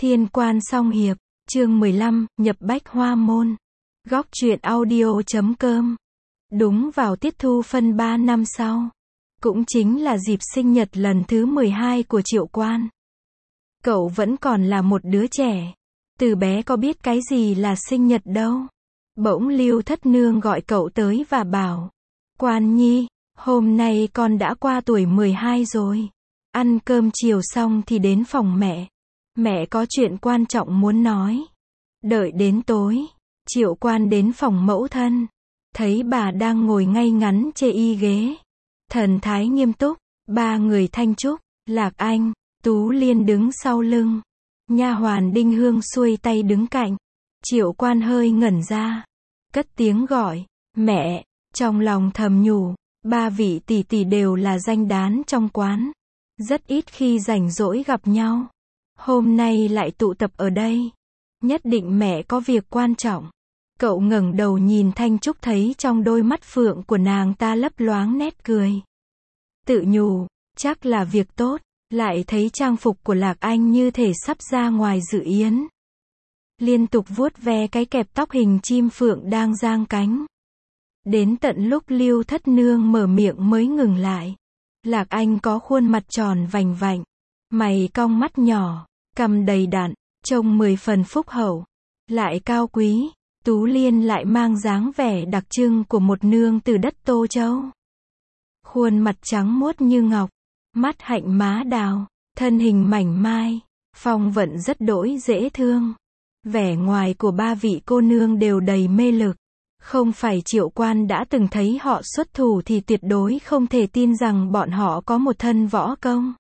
Thiên Quan Song Hiệp, chương 15, nhập Bách Hoa Môn. Góc truyện audio.com. Đúng vào tiết thu phân 3 năm sau, cũng chính là dịp sinh nhật lần thứ 12 của Triệu Quan. Cậu vẫn còn là một đứa trẻ, từ bé có biết cái gì là sinh nhật đâu. Bỗng Lưu Thất Nương gọi cậu tới và bảo, Quan Nhi, hôm nay con đã qua tuổi 12 rồi. Ăn cơm chiều xong thì đến phòng mẹ. Mẹ có chuyện quan trọng muốn nói. Đợi đến tối, Triệu Quan đến phòng mẫu thân. Thấy bà đang ngồi ngay ngắn chê y ghế. Thần thái nghiêm túc, ba người Thanh Trúc, Lạc Anh, Tú Liên đứng sau lưng. Nha hoàn Đinh Hương xuôi tay đứng cạnh. Triệu Quan hơi ngẩn ra, cất tiếng gọi, mẹ, trong lòng thầm nhủ, ba vị tỷ tỷ đều là danh đán trong quán. Rất ít khi rảnh rỗi gặp nhau. Hôm nay lại tụ tập ở đây. Nhất định mẹ có việc quan trọng. Cậu ngẩng đầu nhìn Thanh Trúc thấy trong đôi mắt phượng của nàng ta lấp loáng nét cười. Tự nhủ, chắc là việc tốt, lại thấy trang phục của Lạc Anh như thể sắp ra ngoài dự yến. Liên tục vuốt ve cái kẹp tóc hình chim phượng đang giang cánh. Đến tận lúc Lưu Thất Nương mở miệng mới ngừng lại. Lạc Anh có khuôn mặt tròn vành vạnh, mày cong mắt nhỏ, cằm đầy đặn, trông 10 phần phúc hậu, lại cao quý. Tú Liên lại mang dáng vẻ đặc trưng của một nương từ đất Tô Châu. Khuôn mặt trắng muốt như ngọc, mắt hạnh má đào, thân hình mảnh mai, phong vận rất đỗi dễ thương. Vẻ ngoài của ba vị cô nương đều đầy mê lực. Không phải Triệu Quan đã từng thấy họ xuất thủ thì tuyệt đối không thể tin rằng bọn họ có một thân võ công.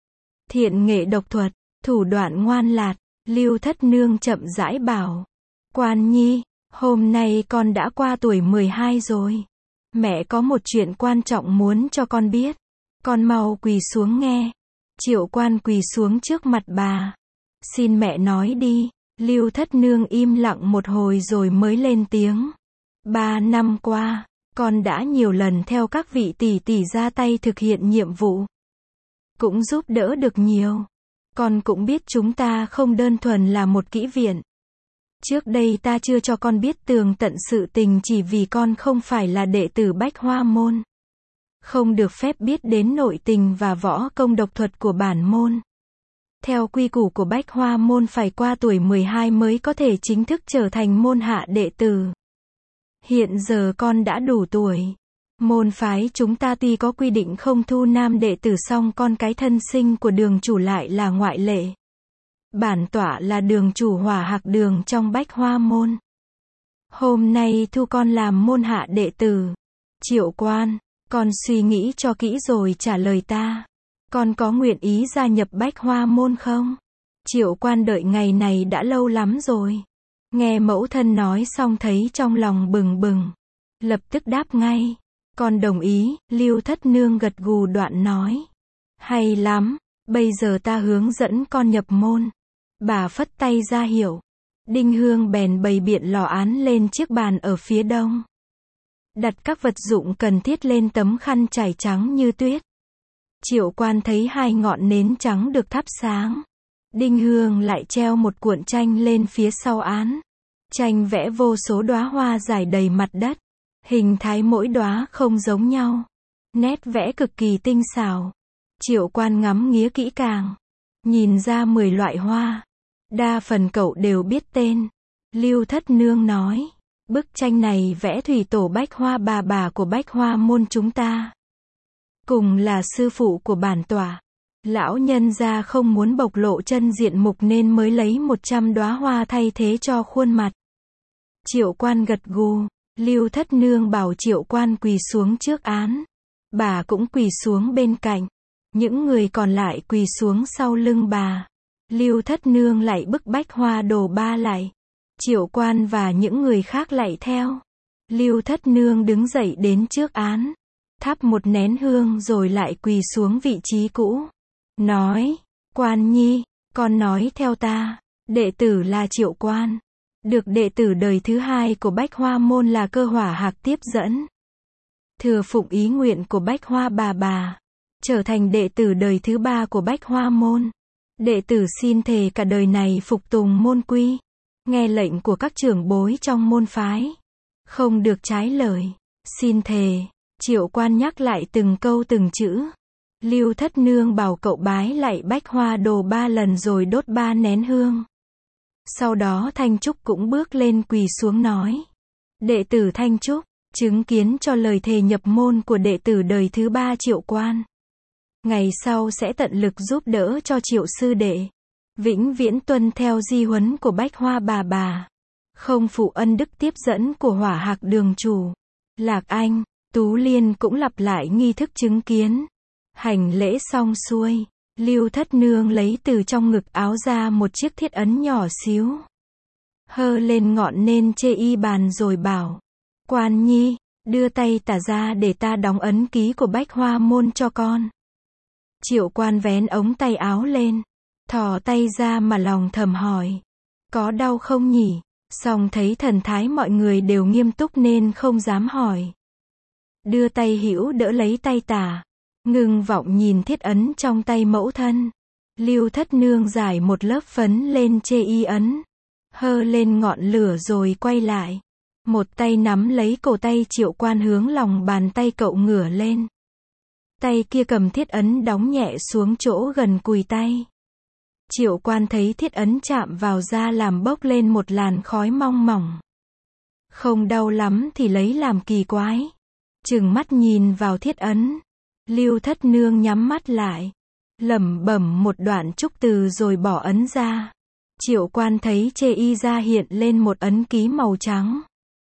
Thiện nghệ độc thuật, thủ đoạn ngoan lạt. Lưu Thất Nương chậm rãi bảo, Quan Nhi, hôm nay con đã qua tuổi 12 rồi. Mẹ có một chuyện quan trọng muốn cho con biết. Con mau quỳ xuống nghe. Triệu Quan quỳ xuống trước mặt bà. Xin mẹ nói đi. Lưu Thất Nương im lặng một hồi rồi mới lên tiếng. 3 năm qua, con đã nhiều lần theo các vị tỷ tỷ ra tay thực hiện nhiệm vụ. Cũng giúp đỡ được nhiều. Con cũng biết chúng ta không đơn thuần là một kỹ viện. Trước đây ta chưa cho con biết tường tận sự tình chỉ vì con không phải là đệ tử Bách Hoa Môn. Không được phép biết đến nội tình và võ công độc thuật của bản môn. Theo quy củ của Bách Hoa Môn phải qua tuổi 12 mới có thể chính thức trở thành môn hạ đệ tử. Hiện giờ con đã đủ tuổi. Môn phái chúng ta tuy có quy định không thu nam đệ tử song con cái thân sinh của đường chủ lại là ngoại lệ. Bản tọa là đường chủ Hỏa Hạc Đường trong Bách Hoa Môn. Hôm nay thu con làm môn hạ đệ tử. Triệu Quan, con suy nghĩ cho kỹ rồi trả lời ta. Con có nguyện ý gia nhập Bách Hoa Môn không? Triệu Quan đợi ngày này đã lâu lắm rồi. Nghe mẫu thân nói xong thấy trong lòng bừng bừng. Lập tức đáp ngay. Con đồng ý. Lưu Thất Nương gật gù đoạn nói. Hay lắm, bây giờ ta hướng dẫn con nhập môn. Bà phất tay ra hiệu. Đinh Hương bèn bày biện lò án lên chiếc bàn ở phía đông. Đặt các vật dụng cần thiết lên tấm khăn trải trắng như tuyết. Triệu Quan thấy 2 ngọn nến trắng được thắp sáng. Đinh Hương lại treo một cuộn tranh lên phía sau án. Tranh vẽ vô số đóa hoa rải đầy mặt đất. Hình thái mỗi đóa không giống nhau. Nét vẽ cực kỳ tinh xảo. Triệu Quan ngắm nghía kỹ càng. Nhìn ra 10 loại hoa. Đa phần cậu đều biết tên. Lưu Thất Nương nói. Bức tranh này vẽ thủy tổ Bách Hoa bà của Bách Hoa Môn chúng ta. Cùng là sư phụ của bản tọa. Lão nhân gia không muốn bộc lộ chân diện mục nên mới lấy 100 đóa hoa thay thế cho khuôn mặt. Triệu Quan gật gù. Lưu Thất Nương bảo Triệu Quan quỳ xuống trước án. Bà cũng quỳ xuống bên cạnh. Những người còn lại quỳ xuống sau lưng bà. Lưu Thất Nương lại bức Bách Hoa đồ ba lại. Triệu Quan và những người khác lại theo. Lưu Thất Nương đứng dậy đến trước án. Thắp một nén hương rồi lại quỳ xuống vị trí cũ. Nói, Quan Nhi, con nói theo ta. Đệ tử là Triệu Quan. Được đệ tử đời thứ 2 của Bách Hoa Môn là Cơ Hỏa Hạc tiếp dẫn. Thừa phụng ý nguyện của Bách Hoa bà. Trở thành đệ tử đời thứ 3 của Bách Hoa Môn. Đệ tử xin thề cả đời này phục tùng môn quy, nghe lệnh của các trưởng bối trong môn phái, không được trái lời. Xin thề. Triệu Quan nhắc lại từng câu từng chữ. Lưu Thất Nương bảo cậu bái lạy Bách Hoa Đồ 3 lần rồi đốt 3 nén hương. Sau đó Thanh Trúc cũng bước lên quỳ xuống nói. Đệ tử Thanh Trúc, chứng kiến cho lời thề nhập môn của đệ tử đời thứ 3 Triệu Quan. Ngày sau sẽ tận lực giúp đỡ cho Triệu sư đệ. Vĩnh viễn tuân theo di huấn của Bách Hoa bà. Không phụ ân đức tiếp dẫn của Hỏa Hạc đường chủ. Lạc Anh, Tú Liên cũng lặp lại nghi thức chứng kiến. Hành lễ xong xuôi, Lưu Thất Nương lấy từ trong ngực áo ra một chiếc thiết ấn nhỏ xíu. Hơ lên ngọn nên chê y bàn rồi bảo. Quan nhi, đưa tay tả ra để ta đóng ấn ký của Bách Hoa môn cho con. Triệu Quan vén ống tay áo lên, thò tay ra mà lòng thầm hỏi. Có đau không nhỉ? Song thấy thần thái mọi người đều nghiêm túc nên không dám hỏi. Đưa tay hữu đỡ lấy tay tả, ngưng vọng nhìn thiết ấn trong tay mẫu thân. Lưu Thất Nương giải một lớp phấn lên chê y ấn, hơ lên ngọn lửa rồi quay lại. Một tay nắm lấy cổ tay Triệu Quan hướng lòng bàn tay cậu ngửa lên. Tay kia cầm thiết ấn đóng nhẹ xuống chỗ gần cùi tay. Triệu Quan thấy thiết ấn chạm vào da làm bốc lên một làn khói mong mỏng. Không đau lắm thì lấy làm kỳ quái. Trừng mắt nhìn vào thiết ấn. Lưu Thất Nương nhắm mắt lại, lẩm bẩm một đoạn chúc từ rồi bỏ ấn ra. Triệu Quan thấy chê y ra hiện lên một ấn ký màu trắng.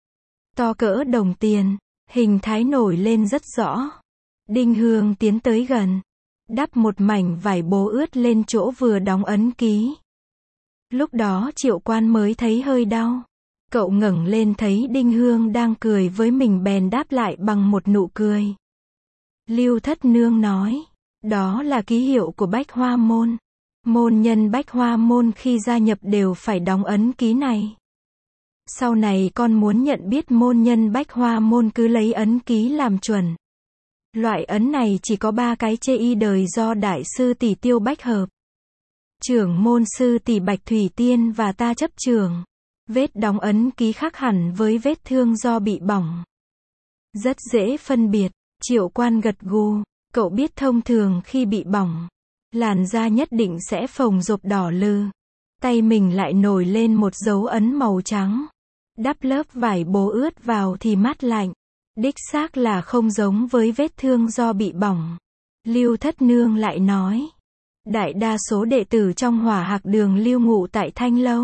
To cỡ đồng tiền, hình thái nổi lên rất rõ. Đinh Hương tiến tới gần, đắp một mảnh vải bố ướt lên chỗ vừa đóng ấn ký. Lúc đó Triệu Quan mới thấy hơi đau. Cậu ngẩng lên thấy Đinh Hương đang cười với mình bèn đáp lại bằng một nụ cười. Lưu Thất Nương nói, đó là ký hiệu của Bách Hoa môn. Môn nhân Bách Hoa môn khi gia nhập đều phải đóng ấn ký này. Sau này con muốn nhận biết môn nhân Bách Hoa môn cứ lấy ấn ký làm chuẩn. Loại ấn này chỉ có 3 cái chê y đời do Đại sư tỷ Tiêu Bách Hợp, trưởng môn sư tỷ Bạch Thủy Tiên và ta chấp trưởng. Vết đóng ấn ký khác hẳn với vết thương do bị bỏng. Rất dễ phân biệt. Triệu Quan gật gù. Cậu biết thông thường khi bị bỏng, làn da nhất định sẽ phồng rộp đỏ lừ. Tay mình lại nổi lên một dấu ấn màu trắng. Đắp lớp vải bố ướt vào thì mát lạnh. Đích xác là không giống với vết thương do bị bỏng. Lưu Thất Nương lại nói. Đại đa số đệ tử trong Hỏa Hạc đường lưu ngụ tại Thanh Lâu.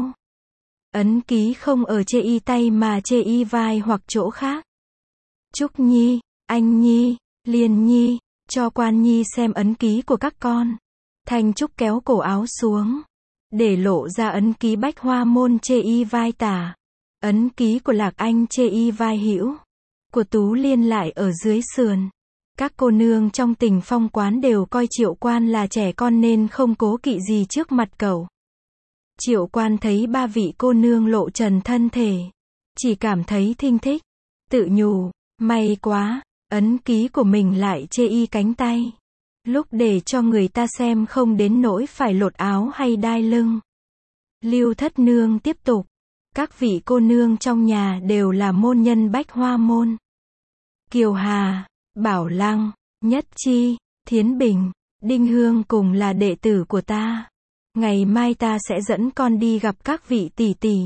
Ấn ký không ở chê y tay mà chê y vai hoặc chỗ khác. Trúc Nhi, Anh Nhi, Liên Nhi, cho Quan Nhi xem ấn ký của các con. Thanh Trúc kéo cổ áo xuống, để lộ ra ấn ký Bách Hoa môn chê y vai tả. Ấn ký của Lạc Anh chê y vai hữu. Của Tú Liên lại ở dưới sườn. Các cô nương trong Tình Phong quán đều coi Triệu Quan là trẻ con nên không cố kỵ gì trước mặt cậu. Triệu Quan thấy 3 vị cô nương lộ trần thân thể, chỉ cảm thấy thinh thích, tự nhủ, may quá, ấn ký của mình lại chê y cánh tay. Lúc để cho người ta xem không đến nỗi phải lột áo hay đai lưng. Lưu Thất Nương tiếp tục, các vị cô nương trong nhà đều là môn nhân Bách Hoa môn. Kiều Hà, Bảo Lăng, Nhất Chi, Thiến Bình, Đinh Hương cùng là đệ tử của ta. Ngày mai ta sẽ dẫn con đi gặp các vị tỷ tỷ.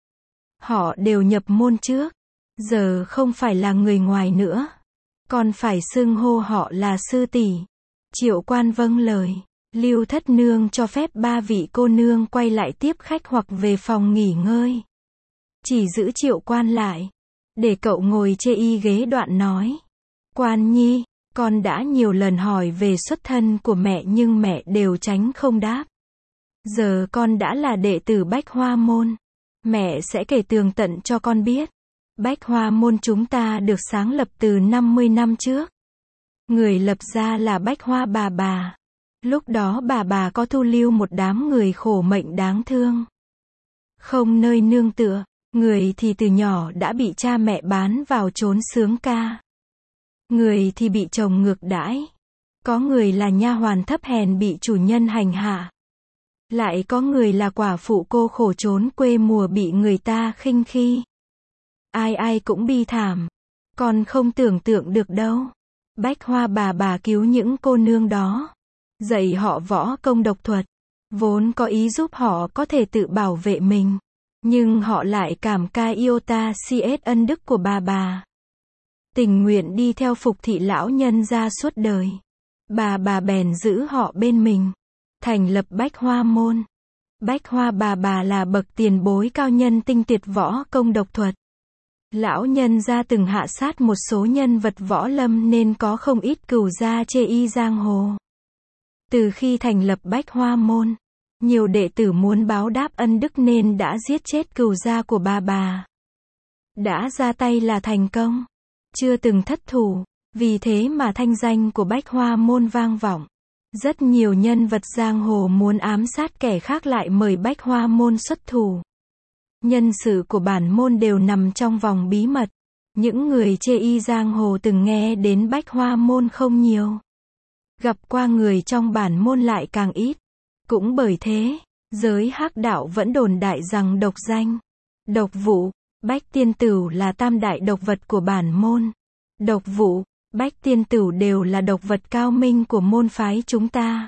Họ đều nhập môn trước, giờ không phải là người ngoài nữa. Con phải xưng hô họ là sư tỷ. Triệu Quan vâng lời. Lưu Thất Nương cho phép 3 vị cô nương quay lại tiếp khách hoặc về phòng nghỉ ngơi. Chỉ giữ Triệu Quan lại, để cậu ngồi chê y ghế đoạn nói. Quan Nhi, con đã nhiều lần hỏi về xuất thân của mẹ nhưng mẹ đều tránh không đáp. Giờ con đã là đệ tử Bách Hoa môn. Mẹ sẽ kể tường tận cho con biết. Bách Hoa môn chúng ta được sáng lập từ 50 năm trước. Người lập ra là Bách Hoa bà. Lúc đó bà có thu lưu một đám người khổ mệnh đáng thương. Không nơi nương tựa. Người thì từ nhỏ đã bị cha mẹ bán vào trốn sướng ca. Người thì bị chồng ngược đãi. Có người là nha hoàn thấp hèn bị chủ nhân hành hạ. Lại có người là quả phụ cô khổ trốn quê mùa bị người ta khinh khi. Ai ai cũng bi thảm. Con không tưởng tượng được đâu. Bách Hoa bà cứu những cô nương đó. Dạy họ võ công độc thuật. Vốn có ý giúp họ có thể tự bảo vệ mình. Nhưng họ lại cảm ca iota cs ân đức của bà. Tình nguyện đi theo phục thị lão nhân gia suốt đời. Bà bèn giữ họ bên mình. Thành lập Bách Hoa môn. Bách Hoa bà là bậc tiền bối cao nhân tinh tuyệt võ công độc thuật. Lão nhân gia từng hạ sát một số nhân vật võ lâm nên có không ít cửu gia chê y giang hồ. Từ khi thành lập Bách Hoa môn, nhiều đệ tử muốn báo đáp ân đức nên đã giết chết cửu gia của bà. Đã ra tay là thành công, chưa từng thất thủ, vì thế mà thanh danh của Bách Hoa môn vang vọng. Rất nhiều nhân vật giang hồ muốn ám sát kẻ khác lại mời Bách Hoa môn xuất thủ. Nhân sự của bản môn đều nằm trong vòng bí mật. Những người chê y giang hồ từng nghe đến Bách Hoa môn không nhiều. Gặp qua người trong bản môn lại càng ít. Cũng bởi thế, giới hắc đạo vẫn đồn đại rằng độc danh, độc vụ, bách tiên tửu là tam đại độc vật của bản môn. Độc vụ, bách tiên tửu đều là độc vật cao minh của môn phái chúng ta.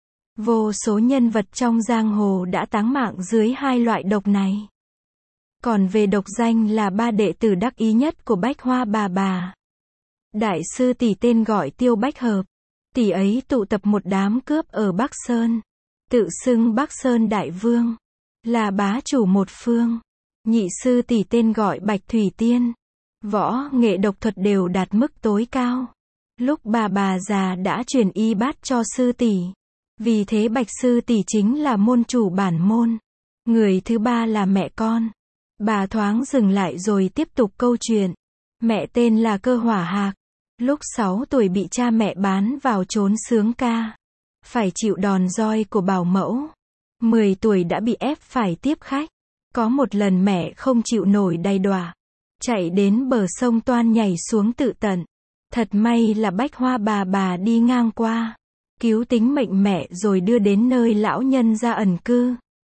Vô số nhân vật trong giang hồ đã táng mạng dưới hai loại độc này. Còn về độc danh là ba đệ tử đắc ý nhất của Bách Hoa bà. Đại sư tỷ tên gọi Tiêu Bách Hợp. Tỷ ấy tụ tập một đám cướp ở Bắc Sơn. Tự xưng Bắc Sơn Đại Vương. Là bá chủ một phương. Nhị sư tỷ tên gọi Bạch Thủy Tiên. Võ nghệ độc thuật đều đạt mức tối cao. Lúc bà già đã truyền y bát cho sư tỷ. Vì thế Bạch sư tỷ chính là môn chủ bản môn. Người thứ ba là mẹ con. Bà thoáng dừng lại rồi tiếp tục câu chuyện. Mẹ tên là Cơ Hỏa Hạc. Lúc 6 tuổi bị cha mẹ bán vào trốn Sướng Ca. Phải chịu đòn roi của bảo mẫu. 10 tuổi đã bị ép phải tiếp khách. Có một lần mẹ không chịu nổi đày đọa. Chạy đến bờ sông Toan nhảy xuống tự tận. Thật may là Bách Hoa bà đi ngang qua. Cứu tính mệnh mẹ rồi đưa đến nơi lão nhân gia ẩn cư.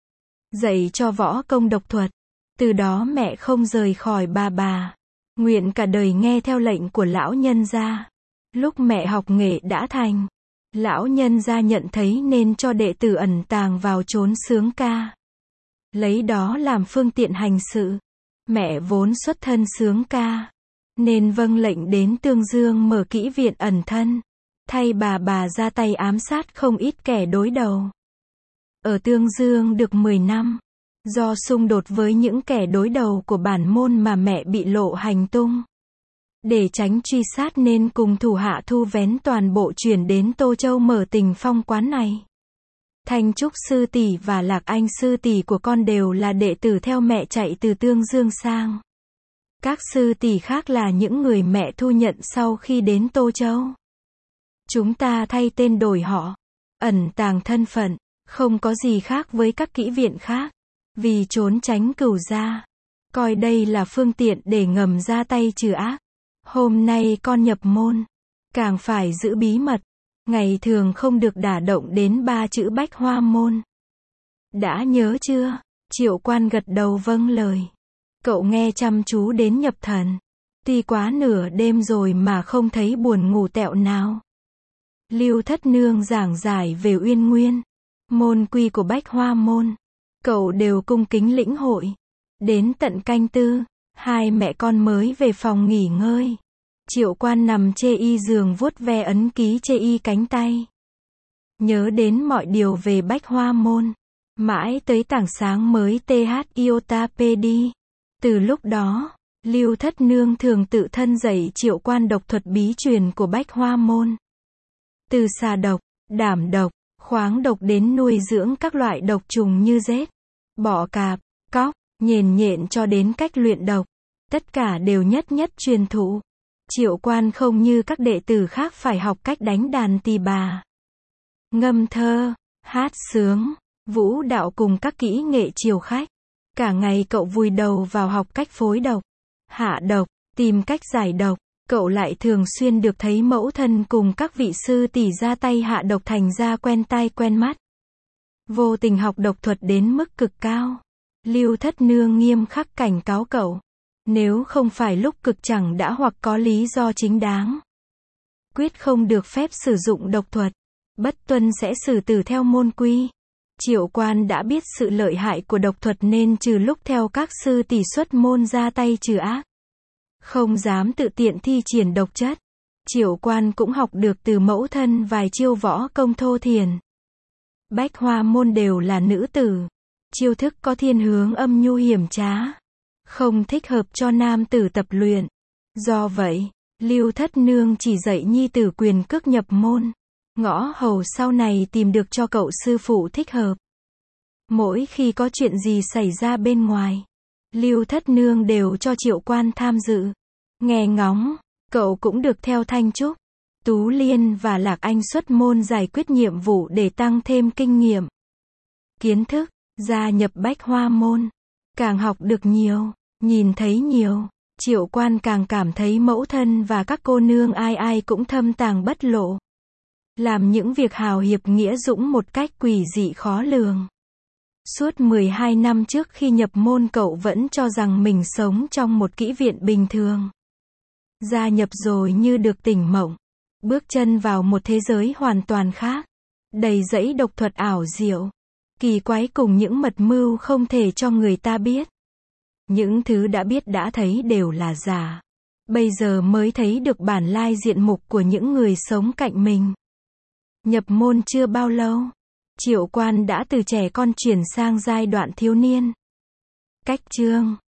Dạy cho võ công độc thuật. Từ đó mẹ không rời khỏi bà. Nguyện cả đời nghe theo lệnh của lão nhân gia. Lúc mẹ học nghệ đã thành, lão nhân gia nhận thấy nên cho đệ tử ẩn tàng vào trốn Sướng Ca. Lấy đó làm phương tiện hành sự. Mẹ vốn xuất thân Sướng Ca, nên vâng lệnh đến Tương Dương mở kỹ viện ẩn thân. Thay bà ra tay ám sát không ít kẻ đối đầu. Ở Tương Dương được 10 năm. Do xung đột với những kẻ đối đầu của bản môn mà mẹ bị lộ hành tung. Để tránh truy sát nên cùng thủ hạ thu vén toàn bộ chuyển đến Tô Châu mở Tình Phong quán này. Thanh Trúc sư tỷ và Lạc Anh sư tỷ của con đều là đệ tử theo mẹ chạy từ Tương Dương sang. Các sư tỷ khác là những người mẹ thu nhận sau khi đến Tô Châu. Chúng ta thay tên đổi họ, ẩn tàng thân phận, không có gì khác với các kỹ viện khác. Vì trốn tránh cửu gia, coi đây là phương tiện để ngầm ra tay trừ ác. Hôm nay con nhập môn, càng phải giữ bí mật, ngày thường không được đả động đến 3 chữ Bách Hoa môn. Đã nhớ chưa? Triệu Quan gật đầu vâng lời. Cậu nghe chăm chú đến nhập thần. Tuy quá nửa đêm rồi mà không thấy buồn ngủ tẹo nào. Lưu Thất Nương giảng giải về Uyên Nguyên, môn quy của Bách Hoa môn. Cậu đều cung kính lĩnh hội. Đến tận canh tư, hai mẹ con mới về phòng nghỉ ngơi. Triệu Quan nằm chê y giường vuốt ve ấn ký chê y cánh tay. Nhớ đến mọi điều về Bách Hoa môn. Mãi tới tảng sáng mới th iota pd. Từ lúc đó, Lưu Thất Nương thường tự thân dạy Triệu Quan độc thuật bí truyền của Bách Hoa môn. Từ xà độc, đảm độc, khoáng độc đến nuôi dưỡng các loại độc trùng như rết, bọ cạp, cóc, nhện cho đến cách luyện độc. Tất cả đều nhất truyền thụ. Triệu Quan không như các đệ tử khác phải học cách đánh đàn tỳ bà, ngâm thơ, hát sướng, vũ đạo cùng các kỹ nghệ chiều khách. Cả ngày cậu vùi đầu vào học cách phối độc, hạ độc, tìm cách giải độc. Cậu lại thường xuyên được thấy mẫu thân cùng các vị sư tỷ ra tay hạ độc thành ra quen tai quen mắt. Vô tình học độc thuật đến mức cực cao. Lưu Thất Nương nghiêm khắc cảnh cáo cậu. Nếu không phải lúc cực chẳng đã hoặc có lý do chính đáng, quyết không được phép sử dụng độc thuật. Bất tuân sẽ xử tử theo môn quy. Triệu Quan đã biết sự lợi hại của độc thuật nên trừ lúc theo các sư tỷ xuất môn ra tay trừ ác, không dám tự tiện thi triển độc chất. Triệu Quan cũng học được từ mẫu thân vài chiêu võ công thô thiển. Bách Hoa môn đều là nữ tử. Chiêu thức có thiên hướng âm nhu hiểm trá, không thích hợp cho nam tử tập luyện. Do vậy, Lưu Thất Nương chỉ dạy nhi tử quyền cước nhập môn. Ngõ hầu sau này tìm được cho cậu sư phụ thích hợp. Mỗi khi có chuyện gì xảy ra bên ngoài, Lưu Thất Nương đều cho Triệu Quan tham dự. Nghe ngóng, cậu cũng được theo Thanh Trúc, Tú Liên và Lạc Anh xuất môn giải quyết nhiệm vụ để tăng thêm kinh nghiệm, kiến thức. Gia nhập Bách Hoa môn, càng học được nhiều, nhìn thấy nhiều, Triệu Quan càng cảm thấy mẫu thân và các cô nương ai ai cũng thâm tàng bất lộ, làm những việc hào hiệp nghĩa dũng một cách quỷ dị khó lường. Suốt 12 năm trước khi nhập môn cậu vẫn cho rằng mình sống trong một kỹ viện bình thường. Gia nhập rồi như được tỉnh mộng, bước chân vào một thế giới hoàn toàn khác, đầy dẫy độc thuật ảo diệu, kỳ quái cùng những mật mưu không thể cho người ta biết. Những thứ đã biết đã thấy đều là giả. Bây giờ mới thấy được bản lai diện mục của những người sống cạnh mình. Nhập môn chưa bao lâu, Triệu Quan đã từ trẻ con chuyển sang giai đoạn thiếu niên. Cách chương